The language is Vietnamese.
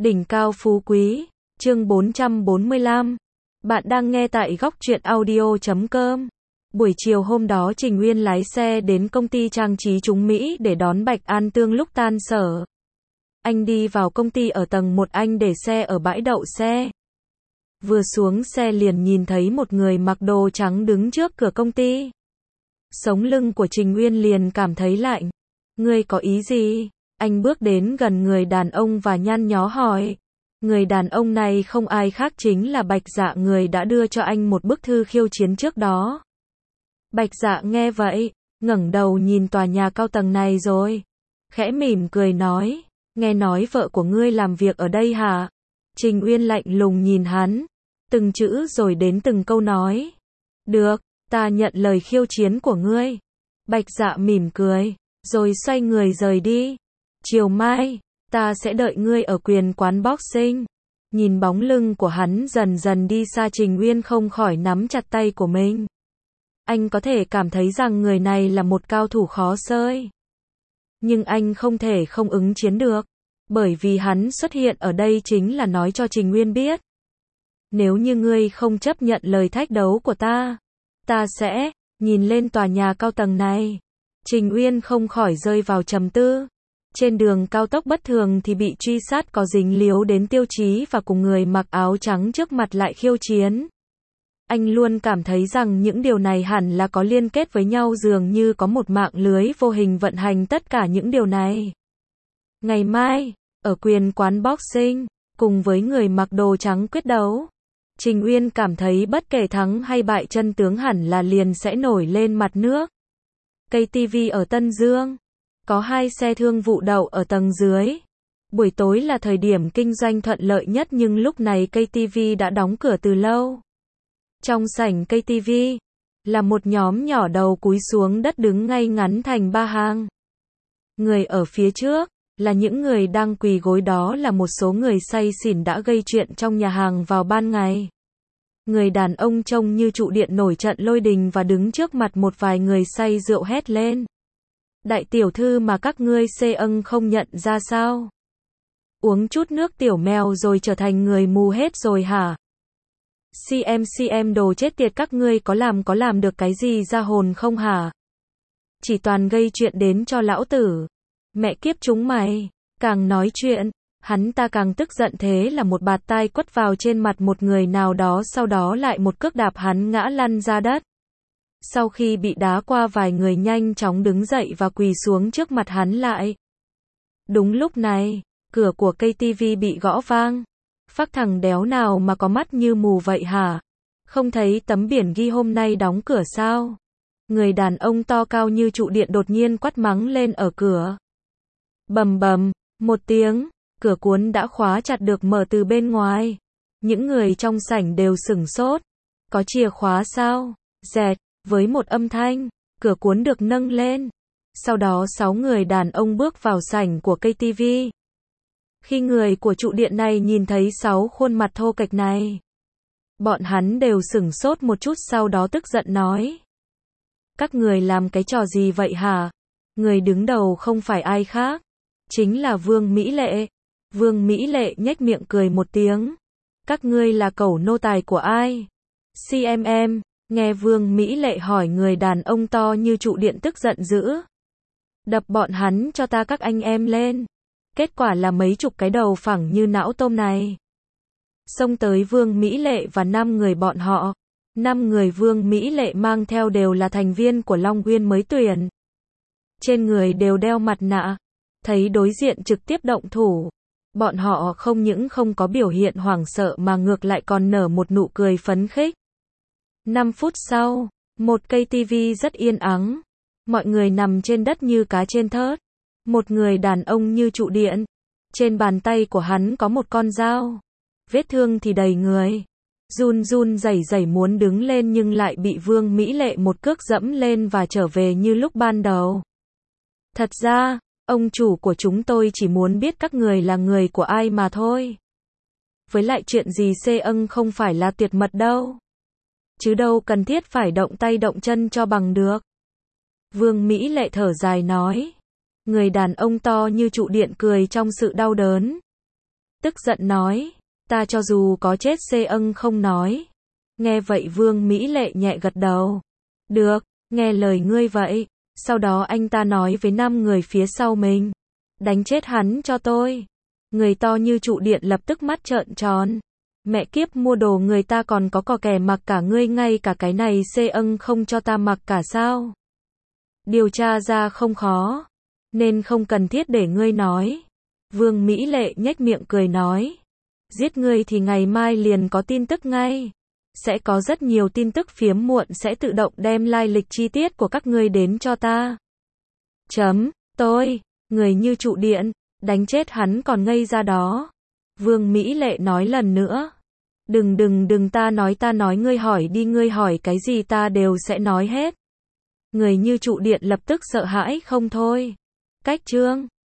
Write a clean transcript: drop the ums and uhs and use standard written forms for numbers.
Đỉnh cao phú quý, chương 445. Bạn đang nghe tại góc truyện audio.com. Buổi chiều hôm đó Trình Uyên lái xe đến công ty trang trí Trung Mỹ để đón Bạch An Tương lúc tan sở. Anh đi vào công ty ở tầng 1, anh để xe ở bãi đậu xe. Vừa xuống xe liền nhìn thấy một người mặc đồ trắng đứng trước cửa công ty. Sống lưng của Trình Uyên liền cảm thấy lạnh. Ngươi có ý gì? Anh bước đến gần người đàn ông và nhăn nhó hỏi. Người đàn ông này không ai khác chính là Bạch Dạ, người đã đưa cho anh một bức thư khiêu chiến trước đó. Bạch Dạ nghe vậy, ngẩng đầu nhìn tòa nhà cao tầng này rồi. Khẽ mỉm cười nói, nghe nói vợ của ngươi làm việc ở đây hả? Trình Uyên lạnh lùng nhìn hắn, từng chữ rồi đến từng câu nói. Được, ta nhận lời khiêu chiến của ngươi. Bạch Dạ mỉm cười, rồi xoay người rời đi. Chiều mai, ta sẽ đợi ngươi ở quyền quán boxing. Nhìn bóng lưng của hắn dần dần đi xa, Trình Uyên không khỏi nắm chặt tay của mình. Anh có thể cảm thấy rằng người này là một cao thủ khó xơi. Nhưng anh không thể không ứng chiến được. Bởi vì hắn xuất hiện ở đây chính là nói cho Trình Uyên biết. Nếu như ngươi không chấp nhận lời thách đấu của ta sẽ, nhìn lên tòa nhà cao tầng này. Trình Uyên không khỏi rơi vào trầm tư. Trên đường cao tốc bất thường thì bị truy sát có dính líu đến Tiêu Chí và cùng người mặc áo trắng trước mặt lại khiêu chiến. Anh luôn cảm thấy rằng những điều này hẳn là có liên kết với nhau, dường như có một mạng lưới vô hình vận hành tất cả những điều này. Ngày mai, ở quyền quán boxing, cùng với người mặc đồ trắng quyết đấu, Trình Uyên cảm thấy bất kể thắng hay bại chân tướng hẳn là liền sẽ nổi lên mặt nước. KTV ở Tân Dương. Có 2 xe thương vụ đậu ở tầng dưới. Buổi tối là thời điểm kinh doanh thuận lợi nhất, nhưng lúc này KTV đã đóng cửa từ lâu. Trong sảnh KTV, là một nhóm nhỏ đầu cúi xuống đất đứng ngay ngắn thành 3 hàng. Người ở phía trước, là những người đang quỳ gối, đó là một số người say xỉn đã gây chuyện trong nhà hàng vào ban ngày. Người đàn ông trông như trụ điện nổi trận lôi đình và đứng trước mặt một vài người say rượu hét lên. Đại tiểu thư mà các ngươi không nhận ra sao? Uống chút nước tiểu mèo rồi trở thành người mù hết rồi hả? Đồ chết tiệt, các ngươi có làm được cái gì ra hồn không hả? Chỉ toàn gây chuyện đến cho lão tử. Mẹ kiếp chúng mày. Càng nói chuyện, hắn ta càng tức giận, thế là một bạt tai quất vào trên mặt một người nào đó, sau đó lại một cước đạp hắn ngã lăn ra đất. Sau khi bị đá qua, vài người nhanh chóng đứng dậy và quỳ xuống trước mặt hắn lại. Đúng lúc này, cửa của KTV bị gõ vang. Phác thằng đéo nào mà có mắt như mù vậy hả? Không thấy tấm biển ghi hôm nay đóng cửa sao? Người đàn ông to cao như trụ điện đột nhiên quát mắng lên ở cửa. Bầm bầm, một tiếng, cửa cuốn đã khóa chặt được mở từ bên ngoài. Những người trong sảnh đều sửng sốt. Có chìa khóa sao? Dẹt, với một âm thanh, cửa cuốn được nâng lên. Sau đó 6 người đàn ông bước vào sảnh của KTV. Khi người của trụ điện này nhìn thấy 6 khuôn mặt thô kệch này, bọn hắn đều sửng sốt một chút, sau đó tức giận nói. Các người làm cái trò gì vậy hả? Người đứng đầu không phải ai khác, chính là Vương Mỹ Lệ. Vương Mỹ Lệ nhếch miệng cười một tiếng. Các ngươi là cẩu nô tài của ai? Nghe Vương Mỹ Lệ hỏi, người đàn ông to như trụ điện tức giận dữ. Đập bọn hắn cho ta các anh em lên. Kết quả là mấy chục cái đầu phẳng như não tôm này xông tới Vương Mỹ Lệ và 5 người bọn họ. 5 người Vương Mỹ Lệ mang theo đều là thành viên của Long Uyên mới tuyển. Trên người đều đeo mặt nạ. Thấy đối diện trực tiếp động thủ, bọn họ không những không có biểu hiện hoảng sợ mà ngược lại còn nở một nụ cười phấn khích. 5 phút sau, một KTV rất yên ắng. Mọi người nằm trên đất như cá trên thớt. Một người đàn ông như trụ điện. Trên bàn tay của hắn có một con dao. Vết thương thì đầy người. Run run rẩy rẩy muốn đứng lên nhưng lại bị Vương Mỹ Lệ một cước dẫm lên và trở về như lúc ban đầu. Thật ra, ông chủ của chúng tôi chỉ muốn biết các người là người của ai mà thôi. Với lại chuyện gì không phải là tuyệt mật đâu. Chứ đâu cần thiết phải động tay động chân cho bằng được. Vương Mỹ Lệ thở dài nói. Người đàn ông to như trụ điện cười trong sự đau đớn. tức giận nói, ta cho dù có chết xê âng không nói. Nghe vậy Vương Mỹ Lệ nhẹ gật đầu. Được, nghe lời ngươi vậy. Sau đó anh ta nói với 5 người phía sau mình. Đánh chết hắn cho tôi. Người to như trụ điện lập tức mắt trợn tròn. Mẹ kiếp, mua đồ người ta còn có cò kè mặc cả, ngươi ngay cả cái này xê âng không cho ta mặc cả sao? Điều tra ra không khó, nên không cần thiết để ngươi nói. Vương Mỹ Lệ nhếch miệng cười nói. Giết ngươi thì ngày mai liền có tin tức ngay. Sẽ có rất nhiều tin tức, phiếm muộn sẽ tự động đem lai lịch chi tiết của các ngươi đến cho ta. Tôi, người như trụ điện, đánh chết hắn còn ngây ra đó. Vương Mỹ Lệ nói lần nữa. Đừng ta nói ngươi hỏi đi, ngươi hỏi cái gì ta đều sẽ nói hết. Người như trụ điện lập tức sợ hãi không thôi. Cách chương